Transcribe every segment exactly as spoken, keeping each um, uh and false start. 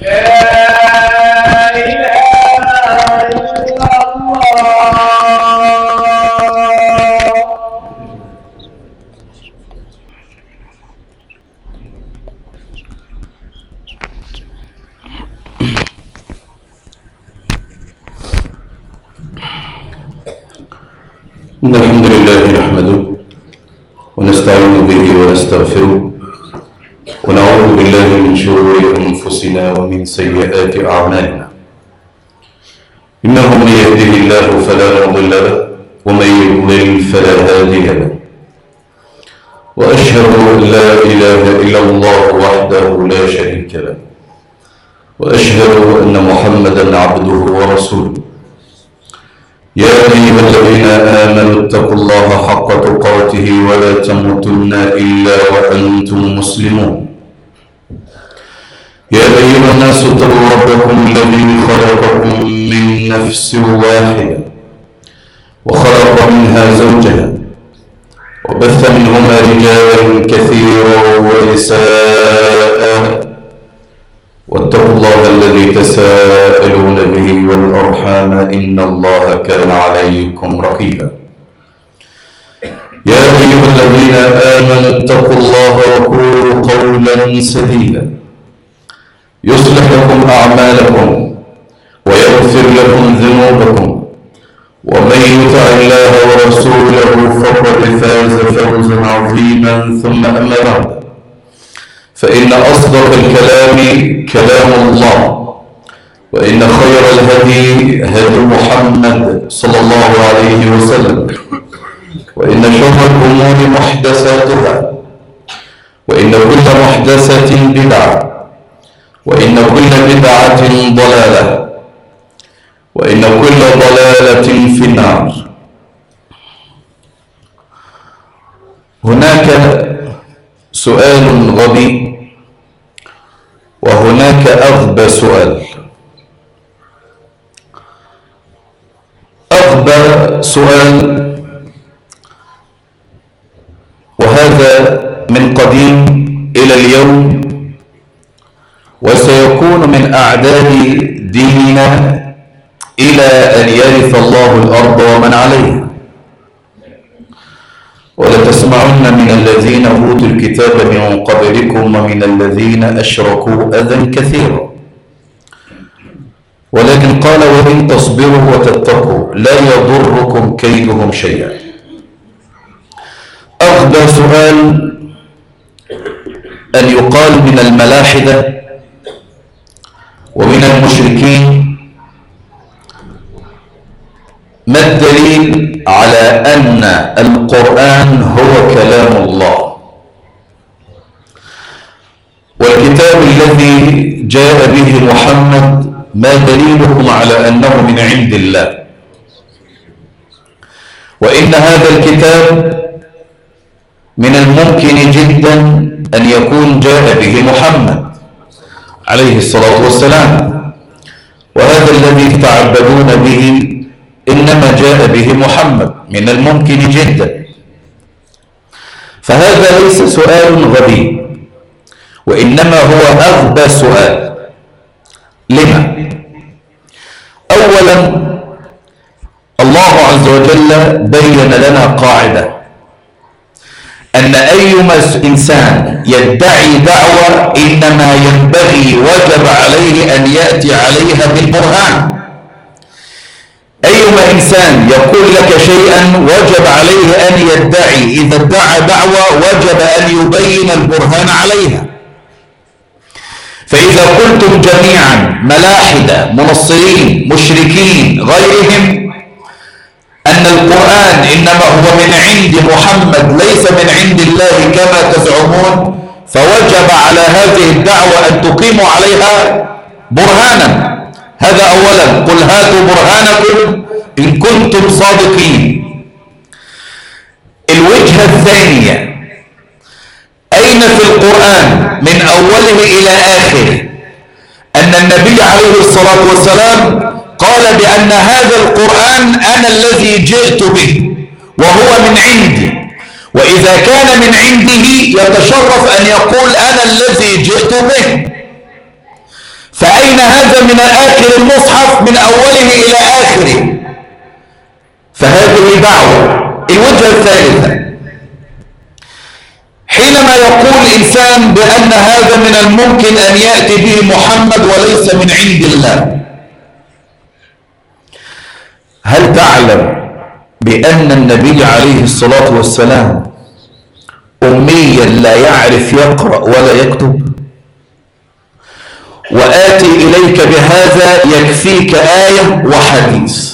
إن الحمد لله نحمده ونستعين به ونستغفره ونعوذ بالله من شرور أنفسنا ومن سيئات أعمالنا. إنه من يهده الله فلا مضل له ومن يضلل فلا هادي له، وأشهد أن لا إله إلا الله وحده لا شريك له، وأشهد أن محمدا عبده ورسوله. يا أيها الذين آمنوا اتقوا الله حق تقاته ولا تموتن إلا وأنتم مسلمون. يا أيها الناس اتقوا ربكم الذي خلقكم من نفس واحدة وخلق منها زوجها وبث منهما رجالا كثيرا ونساء، واتقوا الله الذي تساءلون به والأرحام إن الله كان عليكم رقيبا. يا أيها الذين آمنوا اتقوا الله وقولوا قولا سديدا يصلح لكم أعمالكم ويغفر لكم ذنوبكم، ومن يطع الله ورسوله فقد فاز فوزا عظيما. ثم أما بعد، فإن أصدق الكلام كلام الله، وإن خير الهدي هدي محمد صلى الله عليه وسلم، وإن شر الأمور محدثاتها، وإن كل محدثة بدعة، وإن كل بدعة ضلالة، وإن كل ضلالة في النار. هناك سؤال غبي وهناك أغبى سؤال. أغبى سؤال، وهذا من قديم إلى اليوم، وسيكون من أعداد ديننا إلى أن يرث الله الأرض ومن عليها. ولتسمعن من الذين أوتوا الكتاب من قبلكم ومن الذين أشركوا أذى كثيرا، ولكن قال وإن تصبروا وتتقوا لا يضركم كيدهم شيئا. أغبى سؤال أن يقال من الملاحدة ومن المشركين: ما الدليل على أن القرآن هو كلام الله، والكتاب الذي جاء به محمد ما دليلكم على أنه من عند الله، وإن هذا الكتاب من الممكن جدا أن يكون جاء به محمد عليه الصلاة والسلام، وهذا الذي تعبدون به إنما جاء به محمد، من الممكن جدا. فهذا ليس سؤال غبي، وإنما هو أغبى سؤال. لما؟ أولا، الله عز وجل بين لنا قاعدة أن أيما إنسان يدعي دعوة إنما ينبغي وجب عليه أن يأتي عليها بالبرهان. أيما إنسان يقول لك شيئا وجب عليه أن يدعي، إذا ادعى دعوة وجب أن يبين البرهان عليها. فإذا قلتم جميعا ملاحدة منصرين مشركين غيرهم أن القرآن إنما هو من عند محمد ليس من عند الله كما تزعمون، فوجب على هذه الدعوة أن تقيموا عليها برهانا. هذا أولا. قل هاتوا برهانكم إن كنتم صادقين. الوجهة الثانية: أين في القرآن من أوله إلى آخره أن النبي عليه الصلاة والسلام قال بأن هذا القرآن أنا الذي جئت به وهو من عندي، وإذا كان من عنده يتشرف أن يقول أنا الذي جئت به؟ فأين أين هذا من آخر المصحف من أوله إلى آخره؟ فهذه دعوة. الوجهة الثالثة، حينما يقول الإنسان بأن هذا من الممكن أن يأتي به محمد وليس من عند الله، هل تعلم بأن النبي عليه الصلاة والسلام أميا لا يعرف يقرأ ولا يكتب؟ وآتي إليك بهذا يكفيك آية وحديث.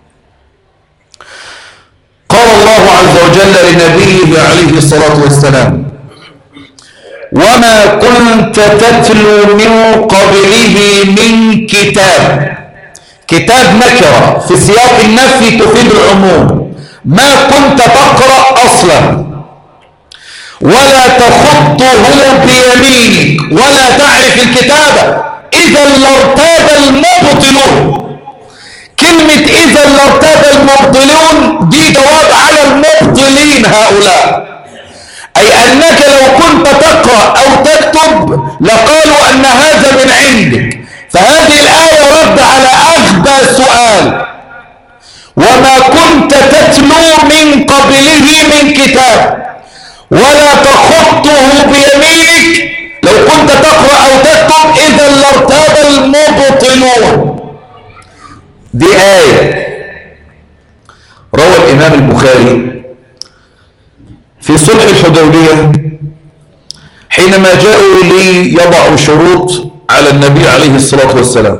قال الله عز وجل لنبيه عليه الصلاة والسلام: وما كنت تتلو من قبله من كتاب. كتاب نكرة في سياق النفي تفيد العموم، ما كنت تقرأ أصلا ولا تخطه بيمينك ولا تعرف الكتابة، إذا لارتاب المبطلون. كلمة إذا لارتاب المبطلون دي جواب على المبطلين هؤلاء، أي أنك لو كنت تقرأ أو تكتب لقالوا أن هذا من عندك. فهذه الآية رد على أغبى سؤال: وما كنت تتلو من قبله من كتاب ولا تخطه بيمينك. لو كنت تقرأ أو تكتب إذا لارتاب المبطلون. دي آية روى الإمام البخاري في صلح الحديبية حينما جاءوا ليضعوا شروط على النبي عليه الصلاة والسلام،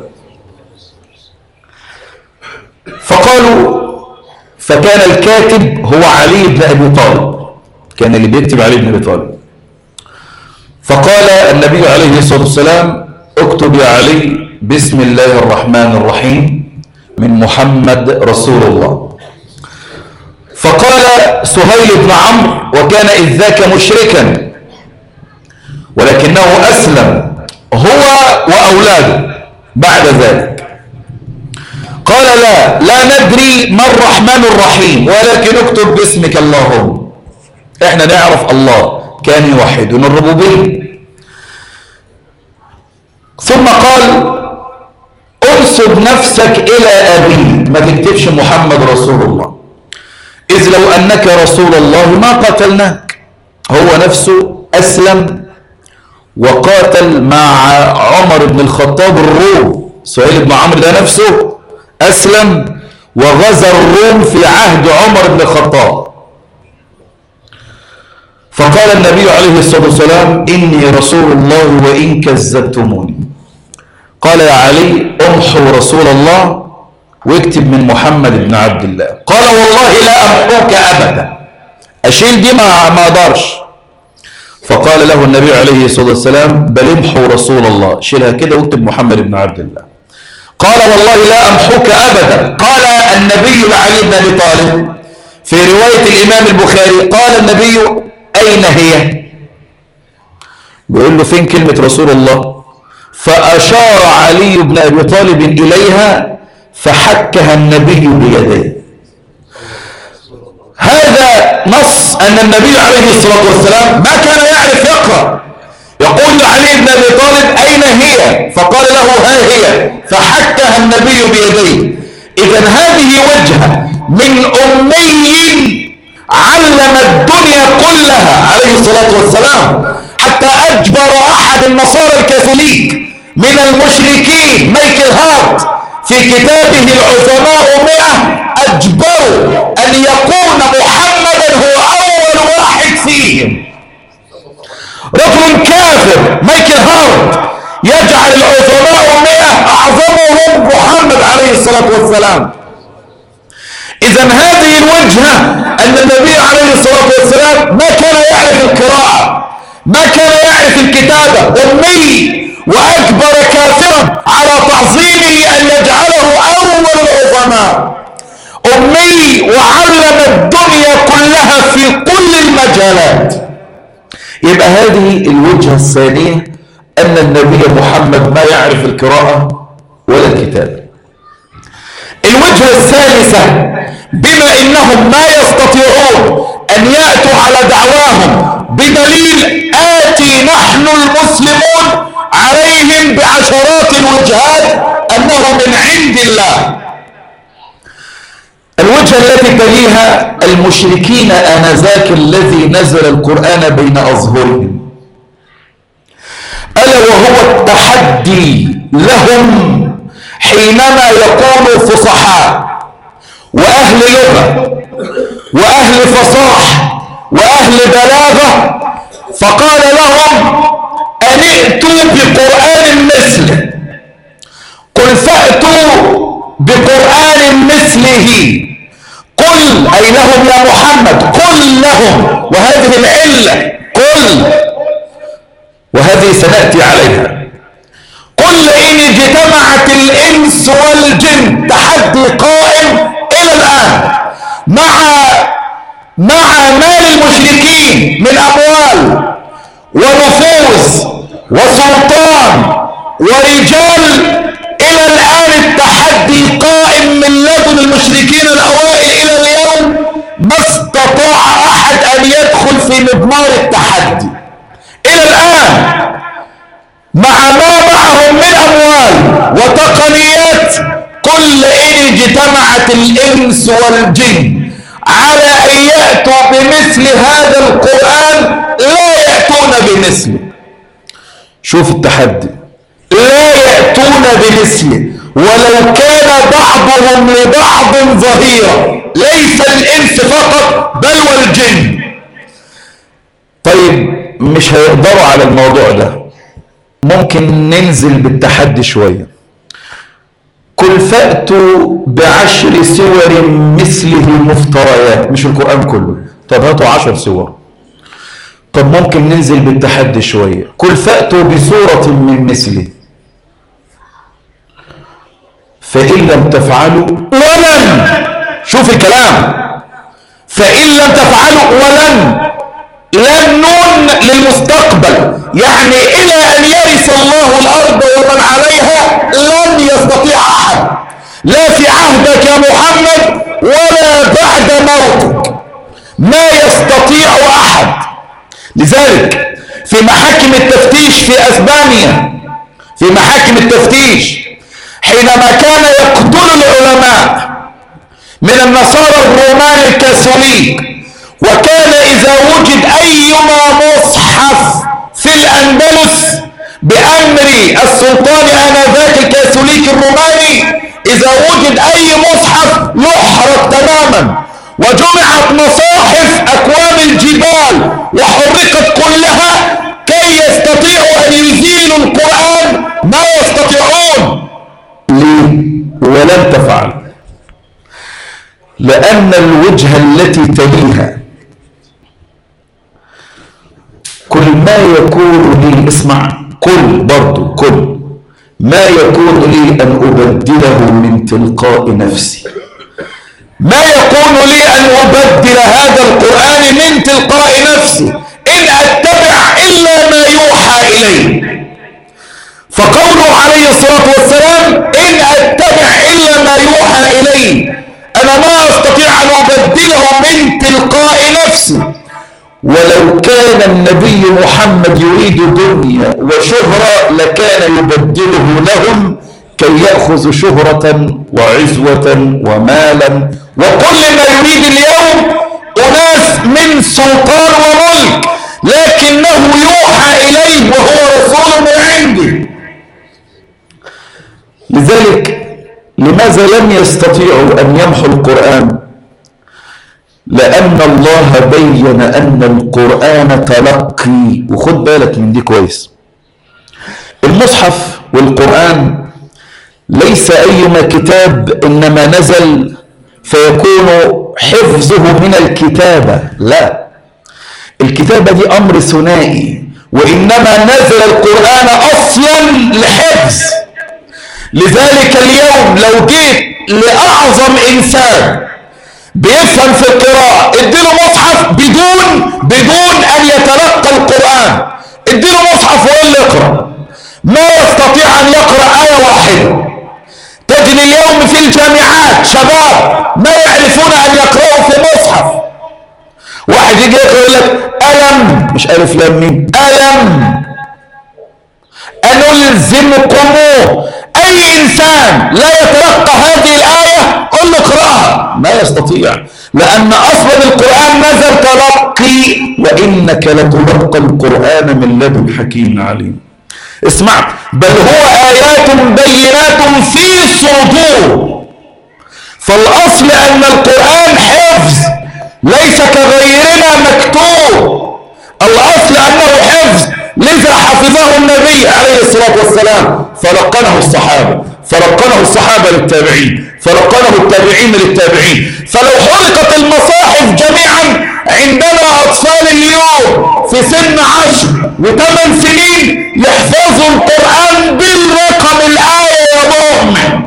فقالوا، فكان الكاتب هو علي بن أبي طالب، كان اللي بيكتب علي بن أبي طالب. فقال النبي عليه الصلاة والسلام: اكتب يا علي بسم الله الرحمن الرحيم من محمد رسول الله. فقال سهيل بن عمرو، وكان إذ ذاك مشركا ولكنه أسلم هو وأولاده بعد ذلك، قال: لا لا ندري ما الرحمن الرحيم ولكن اكتب باسمك اللهم. احنا نعرف الله كان يوحدون الربوبية. ثم قال: انسب نفسك إلى أبي، ما تكتبش محمد رسول الله، إذ لو أنك رسول الله ما قتلناك. هو نفسه أسلم وقاتل مع عمر بن الخطاب الروم. سهيل بن عمرو ده نفسه أسلم وغزا الروم في عهد عمر بن الخطاب. فقال النبي عليه الصلاة والسلام: إني رسول الله وإن كذبتموني. قال: يا علي امحوا رسول الله واكتب من محمد بن عبد الله. قال: والله لا أمحوك أبدا، أشيل دي ما ما أقدرش. فقال له النبي عليه الصلاة والسلام: بل امحوا رسول الله، شيلها كده واكتب محمد بن عبد الله. قال: والله لا أمحوك أبدا. قال النبي لعلي بن أبي طالب في رواية الإمام البخاري، قال النبي: أين هي؟ بيقول له: فين كلمة رسول الله؟ فأشار علي بن أبي طالب إليها فحكها النبي بيديه. هذا نص أن النبي عليه الصلاة والسلام ما كان يعرف يقرأ. يقول لعلي بن أبي طالب: أين هي؟ فقال له: ها هي، فحكها النبي بيديه. إذن هذه وجهة من أمي علم الدنيا كلها عليه الصلاة والسلام، حتى أجبر أحد النصارى الكاثوليك من المشركين مايكل هارت في كتابه العظماء مئة، أجبروا أن يكون محمدا هو أول واحد فيهم. رجل كافر مايكل هارت يجعل العظماء مئة أعظمهم محمد عليه الصلاة والسلام. إذن هذه الوجهة أن النبي عليه الصلاة والسلام ما كان يعرف القراءة، ما كان يعرف الكتابة، أمي، وأكبر كافرا على تعظيمه أن يجعله أول العظماء. أمي وعلم الدنيا كلها في كل المجالات. يبقى هذه الوجهة الثانية، أن النبي محمد ما يعرف القراءة ولا الكتابة. الوجهة الثالثة، بما إنهم ما يستطيعون أن يأتوا على دعواهم بدليل آتي نحن المسلمون عليهم بعشرات الوجهات هو من عند الله. الوجهة التي تليها المشركين آنذاك الذي نزل القرآن بين أظهرهم، ألا وهو التحدي لهم حينما يكونوا فصحاء وأهل لغة وأهل فصاح وأهل بلاغة، فقال لهم أن ائتوا بقرآن مثله. قل فأتوا بقرآن مثله. قل أي لهم يا محمد، قل لهم، وهذه العلة قل، وهذه سنأتي عليها. قل إن اجتمعت الإنس والجن، تحدي قائم إلى الآن مع مع مال المشركين من أموال ونفوذ وسلطان ورجال، إلى الآن التحدي قائم من لدن المشركين الأوائل إلى اليوم. ما استطاع أحد أن يدخل في مضمار التحدي إلى الآن، مع ما معهم من أموال وتقنيات. قل إن اجتمعت الإنس والجن على أن يأتوا بمثل هذا القرآن لا يأتون بمثله. شوف التحدي، لا يأتون بمثله ولو كان بعضهم لبعض ظهيرا، ليس الإنس فقط بل والجن. طيب مش هيقدروا على الموضوع ده، ممكن ننزل بالتحدي شوية. قل فأتوا بعشر سور مثله مفتريات، مش القرآن كله، طب هاتوا عشر سور. طب ممكن ننزل بالتحدي شوية، قل فأتوا بسورة من مثله، فإن لم تفعلوا ولن، شوف الكلام، فإن لم تفعلوا ولن، لن نون للمستقبل، يعني إلى أن يرث الله الأرض ومن عليها لن يستطيع أحد، لا في عهدك يا محمد ولا بعد موتك، ما يستطيع أحد. لذلك في محاكم التفتيش في أسبانيا، في محاكم التفتيش حينما كان يقتل العلماء من النصارى الرومان الكاثوليك، وكان إذا وجد أيما مصحف في الأندلس بأمر السلطان آنذاك الكاثوليك الروماني، إذا وجد أي مصحف يحرق تماما، وجمعت مصاحف أكوام الجبال وحرقت كلها كي يستطيعوا أن يزيلوا القرآن، ما يستطيعون. ليه؟ ولن تفعل، لأن الوجهة التي تليها كل ما يكون لي، اسمع، كل برضو كل ما يكون لي أن أبدله من تلقاء نفسي، ما يكون لي أن أبدل هذا القرآن من تلقاء نفسي، إن أتبع إلا ما يوحى إلي. فقوله عليه الصلاة والسلام إن أتبع إلا ما يوحى إلي، أنا ما أستطيع أن أبدله من تلقاء نفسي. ولو كان النبي محمد يريد دنيا وشهرة لكان يبدله لهم كي يأخذ شهرة وعزوة ومالا وكل ما يريد اليوم أناس من سلطان وملك، لكنه يوحى إليه وهو رسول من عنده. لذلك لماذا لم يستطيعوا أن يمحوا القرآن؟ لأن الله بين أن القرآن تلقي. وخد بالك من دي كويس، المصحف والقرآن ليس أيما كتاب إنما نزل فيكون حفظه من الكتابة، لا، الكتابة دي أمر ثنائي، وإنما نزل القرآن أصلا لحفظ. لذلك اليوم لو جيت لأعظم إنسان بيفهم في القراءة اديله مصحف بدون بدون أن يتلقى القرآن، اديله مصحف وقال يقرأ، ما يستطيع أن يقرأ آية واحدة. تجد اليوم في الجامعات شباب ما يعرفون أن يقرأوا في مصحف. واحد يجي يقول لك ألم، مش ألف لام ميم، ألم أنلزمكم. أي إنسان لا يتلقى هذه الآية قل له اقرأها، ما يستطيع، لأن أصلا القرآن نزل تلقي، وإنك لتلقى القرآن من لدن حكيم عليم. اسمع، بل هو آيات بينات في صدور. فالأصل أن القرآن حفظ ليس كغيرنا مكتوب، الأصل أنه حفظ، لذا حفظه النبي عليه الصلاة والسلام فلقنه الصحابة، فلقنه الصحابة للتابعين، فلقنه التابعين للتابعين. فلو حرقت المصاحف جميعا عندنا أطفال اليوم في سن عشر وثمان سنين يحفظوا القرآن بالرقم الآية يا مؤمن،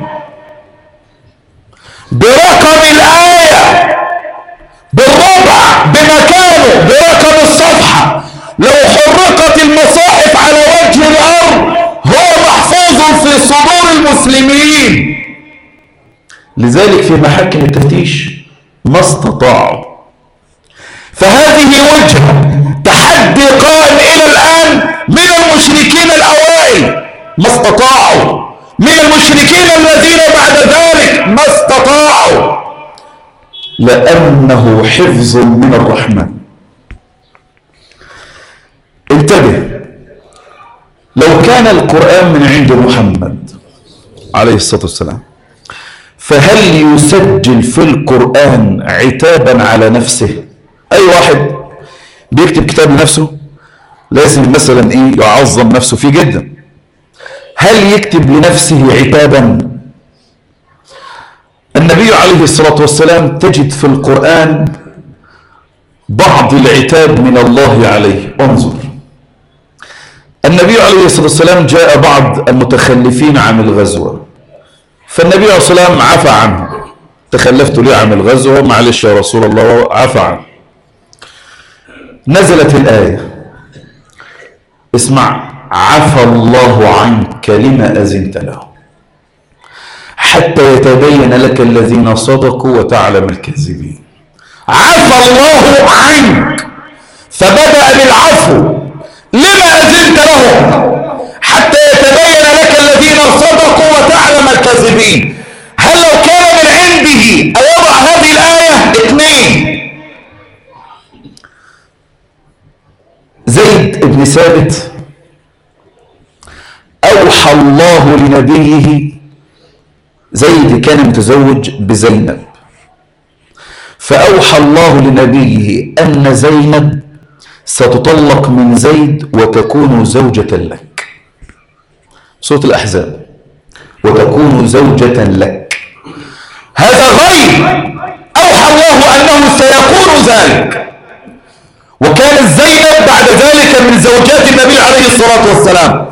برقم الآية، بالربع، بمكانه، برقم الصفحة. لو حرقت المصاحف على وجه الأرض هو محفوظ في صدور المسلمين. لذلك في محاكم التفتيش ما استطاعوا. فهذه وجهة تحدي قائم إلى الآن من المشركين الأوائل، ما استطاعوا، من المشركين الذين بعد ذلك ما استطاعوا، لأنه حفظ من الرحمن. انتبه، لو كان القرآن من عند محمد عليه الصلاة والسلام فهل يسجل في القرآن عتابا على نفسه؟ أي واحد بيكتب كتاب لنفسه لازم مثلا إيه يعظم نفسه فيه جدا، هل يكتب لنفسه عتابا؟ النبي عليه الصلاة والسلام تجد في القرآن بعض العتاب من الله عليه. انظر، النبي عليه الصلاة والسلام جاء بعض المتخلفين عن الغزوة، فالنبي عليه الصلاة والسلام عفى عنه، تخلفت لي عن الغزوة، معلش يا رسول الله، عفى عنه. نزلت الآية، اسمع، عفى الله عنك لما أذنت له حتى يتبين لك الذين صدقوا وتعلم الكاذبين. عفى الله عنك، فبدأ بالعفو، لما أذنت لهم حتى يتبين لك الذين صدقوا وتعلم الكاذبين. هل لو كان من عنده أيضع هذه الآية؟ اثنين، زيد بن ثابت أوحى الله لنبيه، زيد كان متزوج بزينب، فأوحى الله لنبيه أن زينب ستطلق من زيد وتكون زوجة لك. سورة الأحزاب، وتكون زوجة لك. هذا غيب أوحى الله أنه سيكون ذلك، وكانت زينب بعد ذلك من زوجات النبي عليه الصلاة والسلام.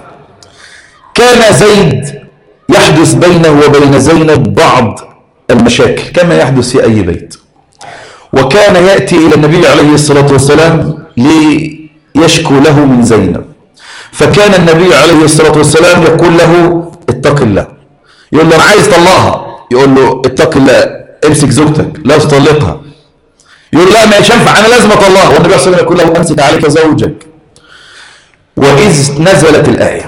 كان زيد يحدث بينه وبين زينب بعض المشاكل كما يحدث في أي بيت، وكان يأتي إلى النبي عليه الصلاة والسلام ليشكو له من زينب، فكان النبي عليه الصلاة والسلام يقول له اتق الله، يقول له أنا عايز طلقها، يقول له اتق الله، امسك زوجتك لا تطلقها، يقول لا ما ينفع أنا لازم أطلقها، والنبي عليه الصلاة والسلام يقول له امسك عليك زوجك. وإذ نزلت الآية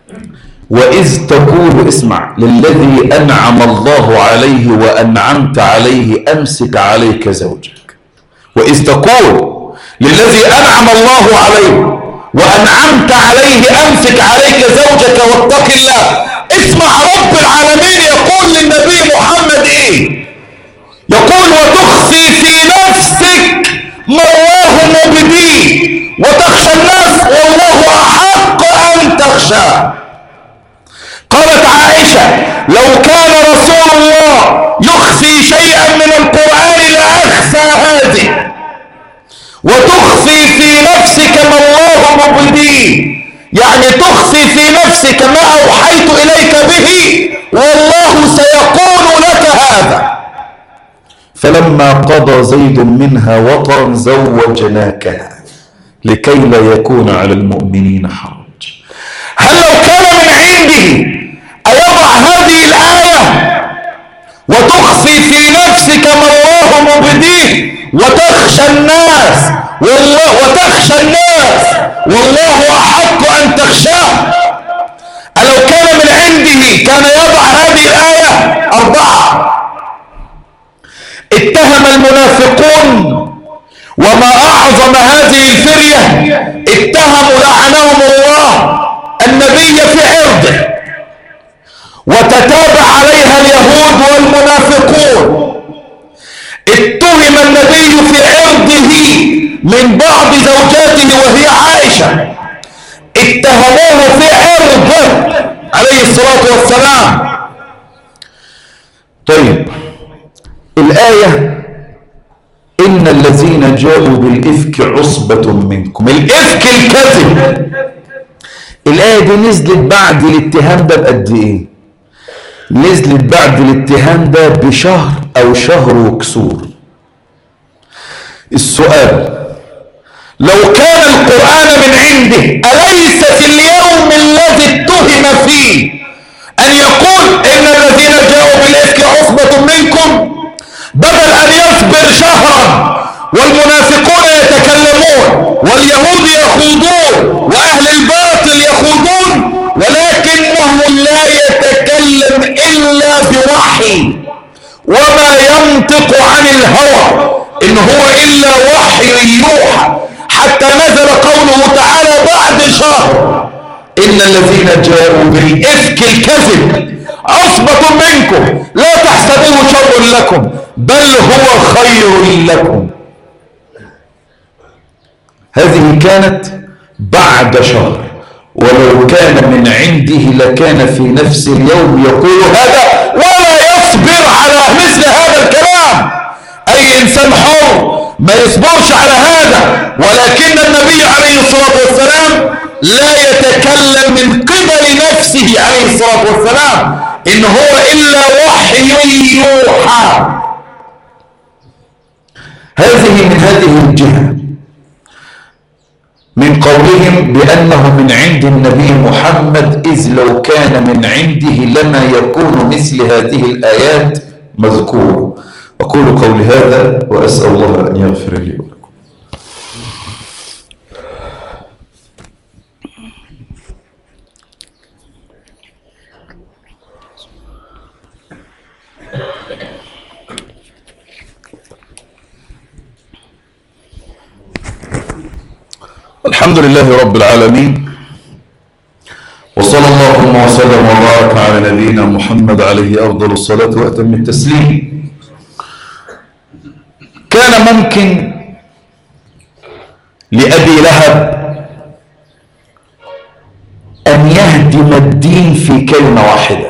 وإذ تقول، اسمع، للذي أنعم الله عليه وأنعمت عليه أمسك عليك زوجك. وإذ تقول للذي أنعم الله عليه وأنعمت عليه أمسك عليك زوجك واتق الله. اسمع رب العالمين يقول للنبي محمد إيه؟ يقول وتخفي في نفسك ما الله مبديه وتخشى الناس والله أحق أن تخشى. قالت عائشة لو كان رسول الله يخفي شيئا من القرآن لأخفى هذه، وتخفي في نفسك ما الله مبديه، يعني تخفي في نفسك ما أوحيت إليك به والله سيقول لك هذا. فلما قضى زيد منها وطرا زوجناكها لكي لا يكون على المؤمنين حرج. هل لو كان من عنده أيضع هذه الآية وتخفي في نفسك ما الله مبديه وتخشى الناس والله وتخشى الناس والله أحق أن تخشاه؟ ألو كان من عنده كان يضع اتهم المنافقون، وما أعظم هذه الفرية، اتهموا لعنهم الله النبي في عرضه، وتتابع عليها اليهود والمنافقون. اتهم النبي في عرضه من بعض زوجاته وهي عائشة، اتهموه في عرضه عليه الصلاة والسلام. طيب الآية إن الذين جاءوا بالإفك عصبة منكم، الإفك الكذب، الآية دي نزلت بعد الاتهام ده بقد إيه؟ نزلت بعد الاتهام ده بشهر أو شهر وكسور. السؤال: لو كان القرآن من عنده، أليس في اليوم الذي اتهم فيه أن يقول إن الذين جاءوا بالإفك عصبة منكم، بدل أن يصبر شهرا والمنافقون يتكلمون واليهود يخوضون وأهل الباطل يخوضون، ولكنه لا يتكلم إلا بوحي وما ينطق عن الهوى، إن هو إلا وحي يوحى، حتى نزل قوله تعالى بعد شهر: إن الذين جاءوا بالإفك الكذب عصبة منكم لا تحسبوه شر لكم بل هو خير لكم. هذه كانت بعد شهر، ولو كان من عنده لكان في نفس اليوم يقول هذا ولا يصبر على مثل هذا الكلام. أي إنسان حر ما يصبرش على هذا، ولكن النبي عليه الصلاة والسلام لا يتكلم من قبل نفسه عليه الصلاة والسلام، إن هو إلا وحي يوحى. هذه من هذه الجهة من قولهم بأنه من عند النبي محمد، إذ لو كان من عنده لما يكون مثل هذه الآيات مذكورة. أقول قولي هذا وأسأل الله أن يغفر لي ولكم. الحمد لله رب العالمين، وصلى الله وسلم وبارك على نبينا محمد عليه أفضل الصلاة وأتم التسليم. كان ممكن لأبي لهب أن يهدم الدين في كلمة واحدة.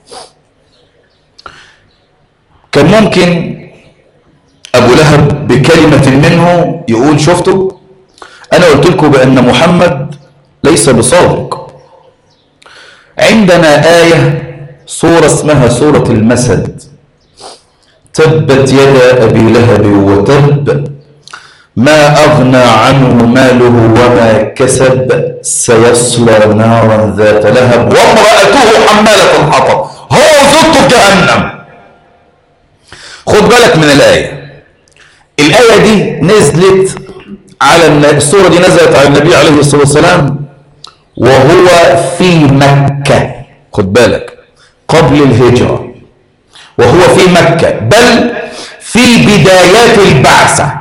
كان ممكن أبو لهب بكلمة منه يقول: شفتوا، أنا قلت لكم بأن محمد ليس بصادق. عندنا آية سورة اسمها سورة المسد: تبت يدا أبي لهب وتب ما أغنى عنه ماله وما كسب سيصلى نارا ذات لهب وامرأته حمالة الحطب هو زوجته جهنم. خد بالك من الآية. الآية دي نزلت على السورة دي نزلت على النبي عليه الصلاة والسلام وهو في مكة. خد بالك، قبل الهجرة، وهو في مكة، بل في بدايات البعثة.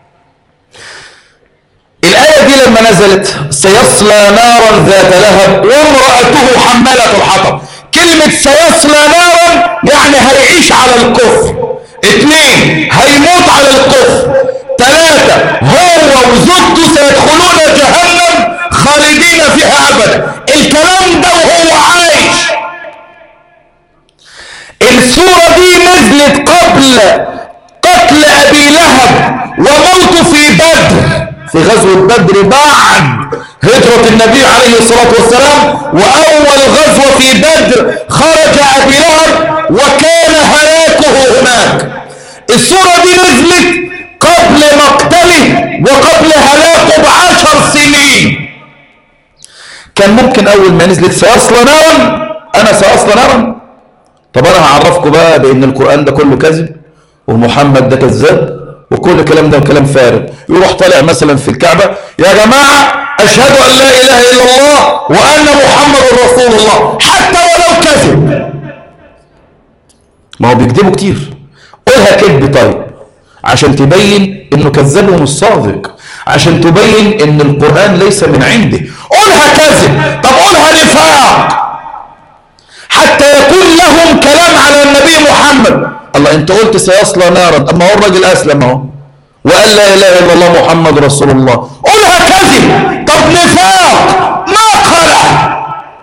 الآية دي لما نزلت: سيصلى نارا ذات لهب وامرأته حمالة الحطب. كلمة سيصلى نارا يعني هيعيش على الكفر. اثنين، هيموت على الكفر. ثلاثة، هو وزوجته سيدخلون جهنم خالدين فيها أبدا. الكلام ده وهو عايش. السورة دي نزلت قبل قتل أبي لهب وموته في بدر، في غزوة بدر بعد هجرة النبي عليه الصلاة والسلام. وأول غزوة في بدر خرج أبي لهب وكان هلاكه هناك. السورة دي نزلت قبل مقتله وقبل هلاكه بعشر سنين. كان ممكن أول ما نزلت سيصلى نارا، أنا سيصلى نارا. طب أنا هعرفكم بقى بأن القرآن ده كله كذب ومحمد ده كذاب وكل الكلام ده كلام فارغ. يروح طالع مثلا في الكعبة: يا جماعة أشهد أن لا إله إلا الله وأن محمد رسول الله، حتى ولو كذب. ما هو بيكذبوا كتير. قولها كذب. طيب عشان تبين انه كذاب ومش صادق، عشان تبين ان القرآن ليس من عنده. قولها كذب، طب قولها نفاق، حتى يكون لهم كلام على النبي محمد. الله، انت قلت سيصلى نارا، اما هو الراجل اسلم اهو وقال لا اله الا الله محمد رسول الله. قولها كذب، طب نفاق ما قال.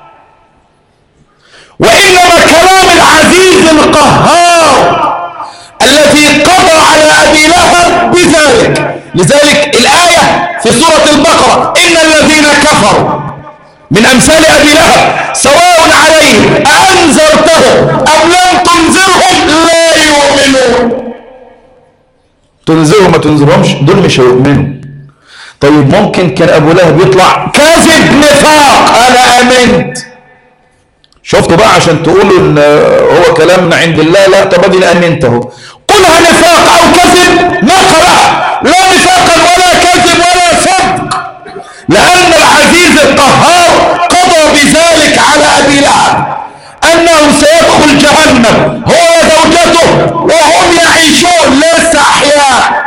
وانما كلام العزيز القهار الذي قضى على ابي لهب بذلك. لذلك الايه في سوره البقره: ان الذين كفروا من امثال ابي لهب سواء عليهم أأنذرتهم ام لم تنذرهم لا يؤمنون. تنذرهم ما تنذرهمش دول مش هيؤمنوا. طيب ممكن كان ابو لهب يطلع كاذب نفاق انا امنت. شفتوا بقى عشان تقولوا ان هو كلامنا عند الله؟ لا، طب ادي امنته. قلها نفاق او كذب ما قالها، لا نفاقا ولا كذب ولا صدق، لان العزيز القهار قضى بذلك على ابي لهب انه سيدخل جهنم هو وزوجته وهم يعيشون لسه احياء.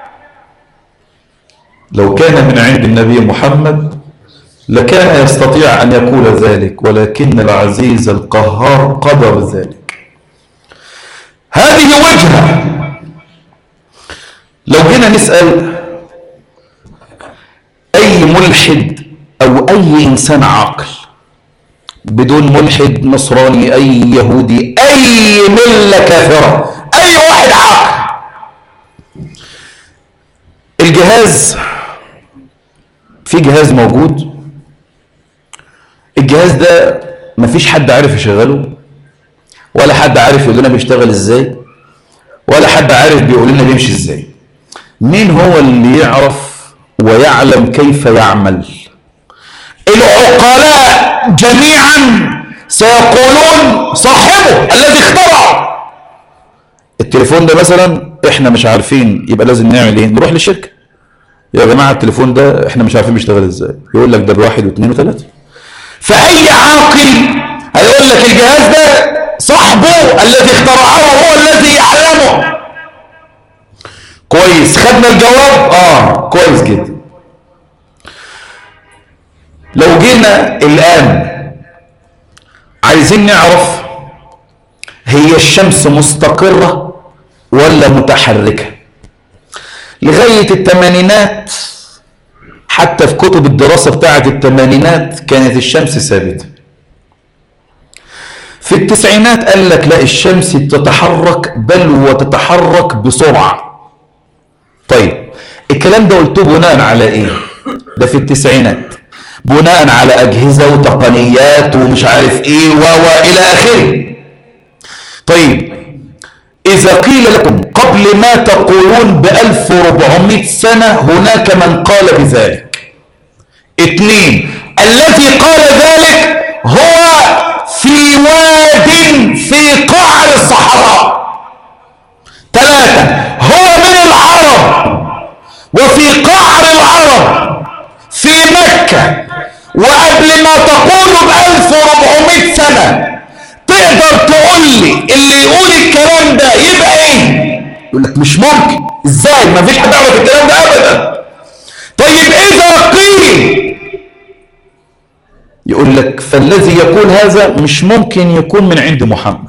لو كان من عند النبي محمد لكان يستطيع ان يقول ذلك، ولكن العزيز القهار قضى بذلك. هذه وجهة. لو جينا نسأل اي ملحد او اي انسان عاقل بدون ملحد نصراني اي يهودي اي ملة كافرة، اي واحد عاقل، الجهاز في جهاز موجود، الجهاز ده مفيش حد عارف يشغله، ولا حد عارف يقول لنا بيشتغل ازاي، ولا حد عارف بيقول لنا بيمشي ازاي. مين هو اللي يعرف ويعلم كيف يعمل؟ العقلاء جميعا سيقولون صاحبه الذي اخترعه. التليفون ده مثلا احنا مش عارفين، يبقى لازم نعمل ايه؟ نروح للشركة: يا جماعة التليفون ده احنا مش عارفين بيشتغل ازاي. يقول لك ده بواحد واثنين وثلاثة. فأي عاقل هيقول لك الجهاز ده صاحبه الذي اخترعه هو الذي يعلمه. كويس، خدنا الجواب؟ اه كويس جدا. لو جينا الآن عايزين نعرف هي الشمس مستقرة ولا متحركة، لغاية الثمانينات حتى في كتب الدراسة بتاعة الثمانينات كانت الشمس ثابتة. في التسعينات قال لك لا، الشمس تتحرك، بل وتتحرك بسرعة. طيب الكلام ده قلته بناء على ايه؟ ده في التسعينات، بناء على أجهزة وتقنيات ومش عارف ايه و إلى آخره. طيب إذا قيل لكم قبل ما تقولون بألف وربعمائة سنة هناك من قال بذلك. اثنين، الذي قال ذلك هو في واد في قعر الصحراء. ثلاثة، هو من العرب وفي قعر العرب في مكة، وقبل ما تقولوا بألف وربعمائة سنة. تقدر تقول لي اللي يقول الكلام ده يبقى ايه؟ يقول لك مش ممكن، ازاي؟ ما فيش حد يعرف الكلام ده ابدا. طيب اذا قيل، يقول لك فالذي يقول هذا مش ممكن يكون من عند محمد،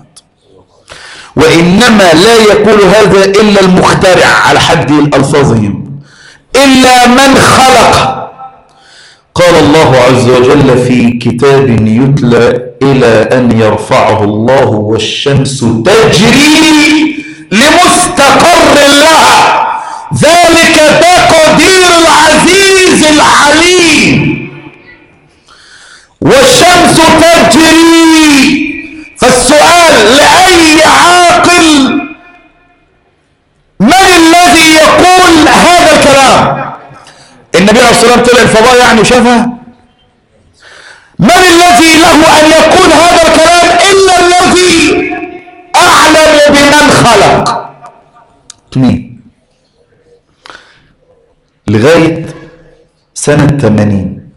وانما لا يقول هذا الا المخترع على حد الفاظهم، الا من خلق. قال الله عز وجل في كتاب يتلى إلى أن يرفعه الله: والشمس تجري لمستقر لها ذلك تقدير العزيز العليم. والشمس تجري. فالسؤال لأي عاقل: من الذي يقول هذا الكلام؟ النبي عليه الصلاة والسلام طلع الفضاء يعني وشافها؟ من الذي له أن يقول هذا الكلام إلا الذي أعلم بمن خلق؟ اثنين، لغاية سنة ثمانين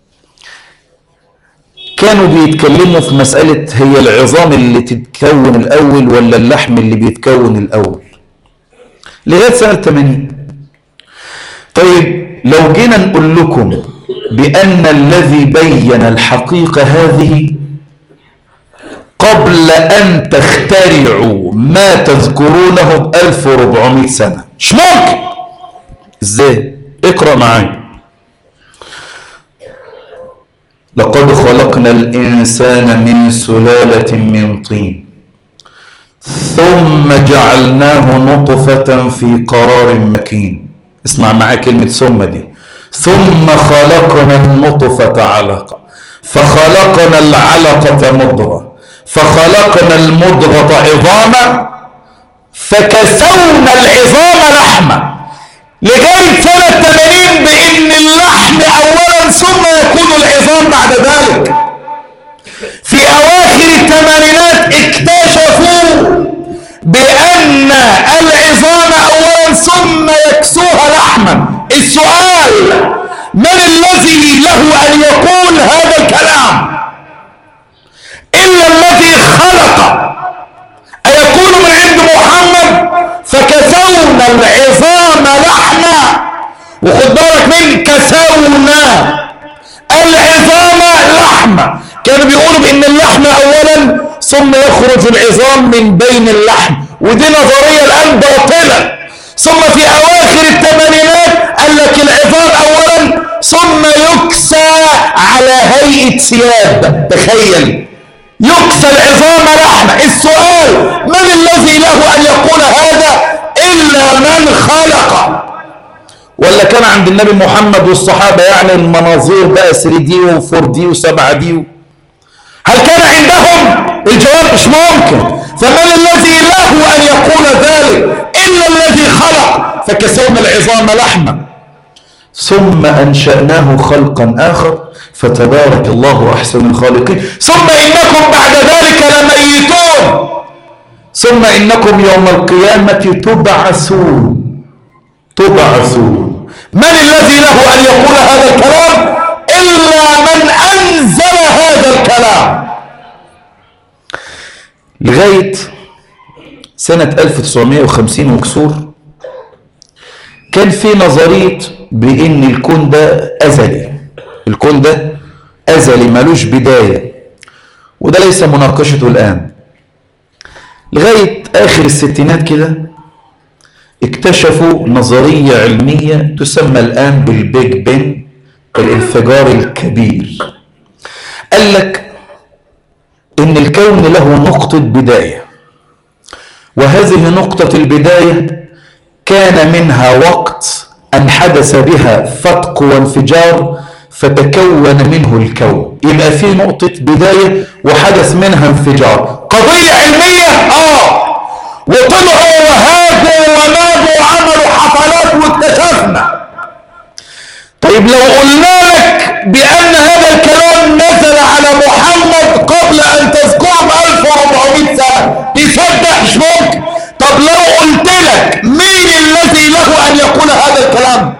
كانوا بيتكلموا في مسألة هي العظام اللي تتكون الأول ولا اللحم اللي بيتكون الأول. لغاية سنة ثمانين. طيب لو جينا نقول لكم بأن الذي بين الحقيقة هذه قبل أن تخترعوا ما تذكرونه بألف واربعمائة سنة، مش ممكن. ازاي؟ اقرأ معايا. لقد خلقنا الإنسان من سلالة من طين ثم جعلناه نطفة في قرار مكين. اسمع معايا كلمة ثم دي. ثم خلقنا النطفة علقة فخلقنا العلقة مضغة فخلقنا المضغة عظاما فكسونا العظام لحما، لغاية سنة ثمانين بإن اللحم أولا ثم يكون العظام بعد ذلك. في أواخر الثمانينات اكتشفوا بأن العظام أولا ثم يكسوها لحما. السؤال: من الذي له أن يقول هذا الكلام إلا الذي خلق؟ أيكون من عند محمد فكسونا العظام لحما؟ وخد بالك من كسونا العظام لحما. كانوا بيقولوا بأن اللحم أولا ثم يخرج العظام من بين اللحم، ودي نظرية الآن باطلة. ثم في أواخر الثمانينات قال لك العظام أولا ثم يكسى على هيئة ثياب. تخيل، يكسى العظام لحمة. السؤال: من الذي له أن يقول هذا إلا من خلق؟ ولا كان عند النبي محمد والصحابة يعني المناظير بقى ثري دي وفور دي وسبعة دي؟ هل كان عندهم؟ الجواب مش ممكن. فمن الذي له أن يقول ذلك إلا الذي خلق؟ فكسونا العظام لحما ثم أنشأناه خلقا آخر فتبارك الله أحسن الخالقين ثم إنكم بعد ذلك لميتون ثم إنكم يوم القيامة تبعثون تبعثون. من الذي له أن يقول هذا الكلام إلا من أنزل هذا الكلام؟ لغاية سنة ألف وتسعمائة وخمسين وكسور كان في نظرية بأن الكون ده أزلي، الكون ده أزلي ملوش بداية، وده ليس مناقشته الآن. لغاية آخر الستينات كده اكتشفوا نظرية علمية تسمى الآن بالبيج بين، الانفجار الكبير. قال لك إن الكون له نقطة بداية، وهذه نقطة البداية كان منها وقت أن حدث بها فتق وانفجار فتكون منه الكون. يبقى في نقطة بداية وحدث منها انفجار. قضية علمية آه وطلعوا وهاجوا ونادوا وعملوا حفلات واكتشفنا. طيب لو قلنا لك بأن هذا الكلام نزل على محمد قبل أن تذكره بألف واربعمائة سنة تصدق؟ مش ممكن. طب لو قلت لك مين الذي له أن يقول هذا الكلام؟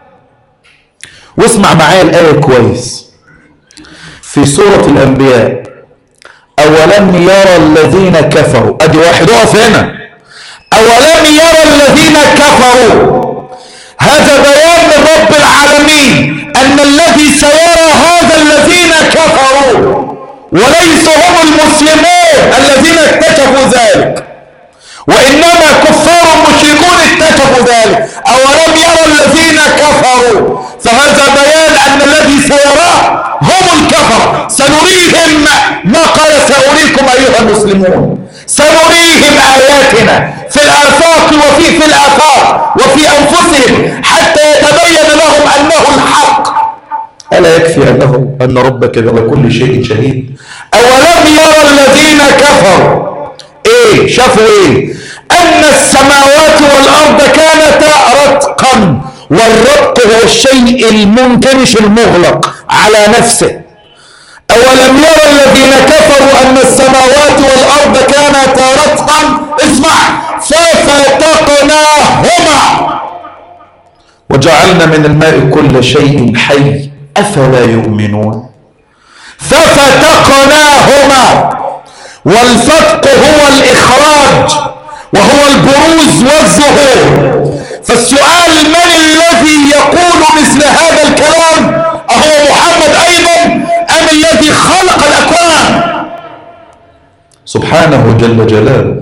واسمع معايا الآية كويس في سورة الأنبياء: أولم يرى الذين كفروا. أدي واحد اقف هنا. أولم يرى الذين كفروا، هذا بيان من رب العالمين أن الذي سيرى هذا الذين كفروا وليس هم المسلمون الذين اكتشفوا ذلك، وإنما كفار مشركون اكتشفوا ذلك. أولم يرى الذين كفروا، فهذا بيان أن الذي سيراه هم الكفر. سنريهم ما قال سأريكم أيها المسلمون، سنريهم آياتنا في الآفاق وفي في الآفاق وفي أنفسهم حتى يتبين لهم أنه الحق. ألا يكفي أنه أن ربك على كل شيء شهيد؟ أولم يرى الذين كفروا إيه؟ شافوا إيه؟ أن السماوات والأرض كانتا رتقا، والرتق هو الشيء المنكمش المغلق على نفسه. أولم يرى الذين كفروا أن السماوات والأرض كانتا رتقا، اسمع، ففتقناهما وجعلنا من الماء كل شيء حي أفلا يؤمنون. ففتقناهما، والفتق هو الإخراج، وهو البروز والظهور. فالسؤال: من الذي يقول مثل هذا الكلام؟ أهو محمد أيضا أم الذي خلق الأكوان؟ سبحانه جل جلاله.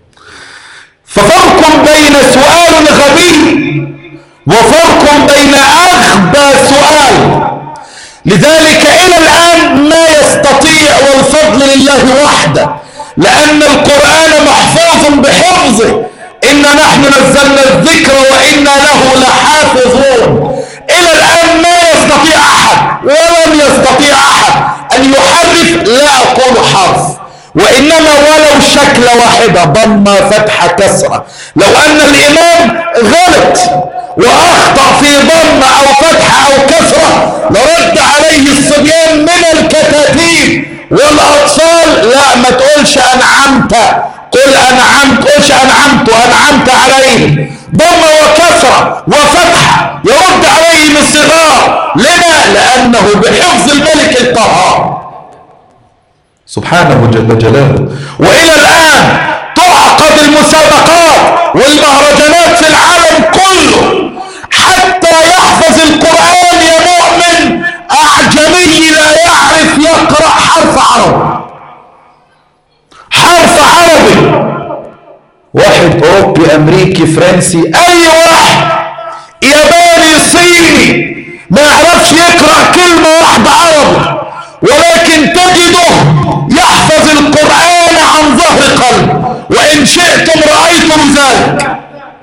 ففرق بين سؤال غبي وفرق بين أغبى سؤال. لذلك إلى الآن ما يستطيع، والفضل لله وحده، لأن القرآن محفوظ بحفظه. إن نحن نزلنا الذكر وإنا له لحافظون. إلى الآن ما يستطيع أحد ولم يستطيع أحد أن يحرف، لا أقول حرف، وإنما ولو شكل واحدة، ضمة فتحة كسرة. لو أن الإمام غلط وأخطأ في ضمة أو فتحة أو كسرة لرد عليه الصبيان من الكتاتيب والأطفال. لا، ما تقولش أنعمت، قل أنعمت، قلش أنعمت أنعمت عليه. ضمة وكسرة وفتحة يرد عليه الصغار. لما؟ لأنه بحفظ الملك القهار سبحانه جل جلاله. وإلى الآن تعقد المسابقات والمهرجانات في العالم كله حتى يحفظ القرآن يا مؤمن أعجمي لا يعرف يقرأ حرف عربي، حرف عربي. واحد أوروبي أمريكي فرنسي أي واحد ياباني صيني ما يعرفش يقرأ كلمة واحدة عربي، ولكن تجده يحفظ القرآن عن ظهر قلب، وإن شئتم رأيتم ذلك.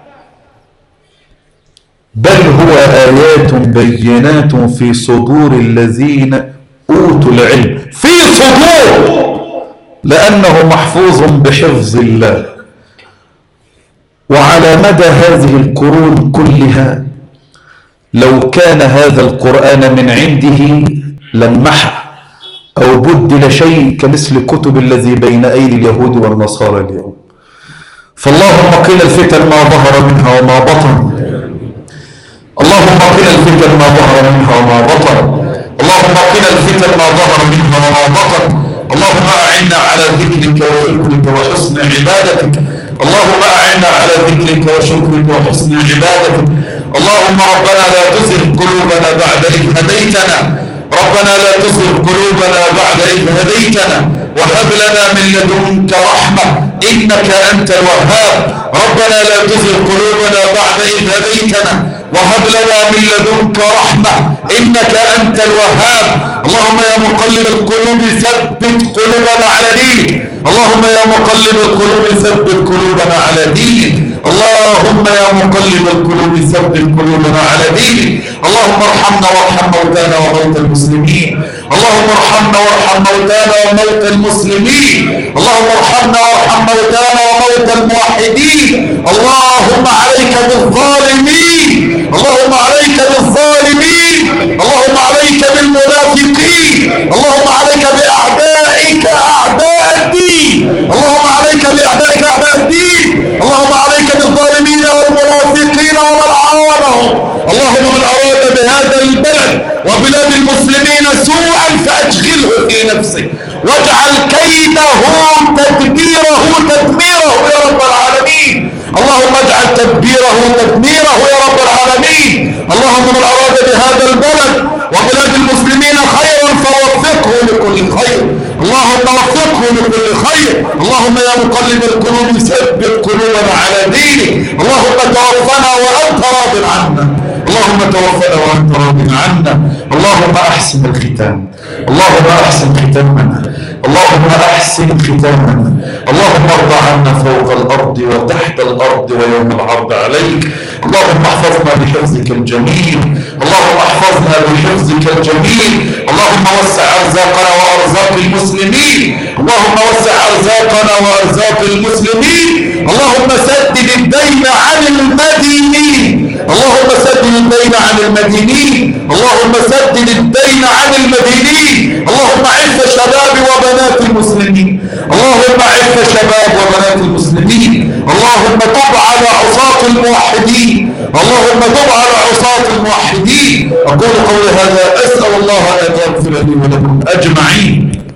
بل هو آيات بينات في صدور الذين أوتوا العلم، في صدور، لأنه محفوظ بحفظ الله. وعلى مدى هذه القرون كلها لو كان هذا القرآن من عنده لانمحى أو بدل شيء كمثل كتب الذي بين أيدي اليهود والنصارى اليوم. فاللهم قنا الفتن ما ظهر منها وما بطن، اللهم قنا الفتن ما ظهر منها وما بطن، اللهم قنا الفتن ما ظهر منها وما بطن. اللهم أعنا على ذكرك وشكرك وحسن عبادتك، اللهم أعنا على ذكرك وشكرك وحسن عبادتك. اللهم ربنا لا تزغ قلوبنا بعد إذ هديتنا، ربنا لا تزغ قلوبنا بعد إذ هديتنا وهب لنا من لدنك رحمة إنك أنت الوهاب. ربنا لا تزغ قلوبنا بعد إذ هديتنا وهب لنا من لدنك رحمة إنك أنت الوهاب. اللهم يا مقلب القلوب ثبت قلوبنا على دينك، اللهم يا مقلب القلوب ثبت قلوبنا على دينك، اللهم يا مقلب القلوب ثبت قلوبنا على دينك. اللهم ارحمنا وارحم موتانا وموتى المسلمين، اللهم ارحمنا وارحم موتانا وموتى المسلمين، اللهم ارحمنا وارحم موتانا وموتى الموحدين. اللهم عليك بالظالمين، اللهم عليك بالظالمين، اللهم عليك بالمنافقين، اللهم عليك بأعدائك أعداء الدين، اللهم عليك بأعدائك أعداء الدين، اللهم عليك بالظالمين والمنافقين ومن عاونهم. اللهم من أراد بهذا البلد وبلاد المسلمين سوءا فأشغله في نفسه واجعل كيده تدبيره تدميره يا رب العالمين. اللهم اجعل تدبيره تدميره يا رب العالمين. اللهم من أراد بهذا البلد وبلاد المسلمين خيرا فوفقه لكل خير، اللهم وفقه لكل خير. اللهم يا مقلب القلوب ثبت قلوبنا على دينك. اللهم توفنا وأنت راض عنا، اللهم توفنا وأنت راض عنا. اللهم أحسن الختام، اللهم أحسن ختامنا، اللهم أحسن ختامنا. اللهم ارض عنا فوق الأرض وتحت الأرض ويوم العرض عليك. اللهم احفظنا بحفظك الجميل، اللهم احفظنا بحفظك الجميل. اللهم وسع أرزاقنا وأرزاق المسلمين، اللهم وسع أرزاقنا وأرزاق المسلمين. اللهم سدد الدين عن المدينين، اللهم سدد الدين عن المدينين، اللهم سدد الدين عن المدينين. اللهم عف شباب وبنات المسلمين، اللهم عف شباب وبنات المسلمين. اللهم طب على عصاة الموحدين، اللهم طب على عصاة الموحدين. أقول قولي هذا أسأل الله أن يغفر لي ولكم أجمعين.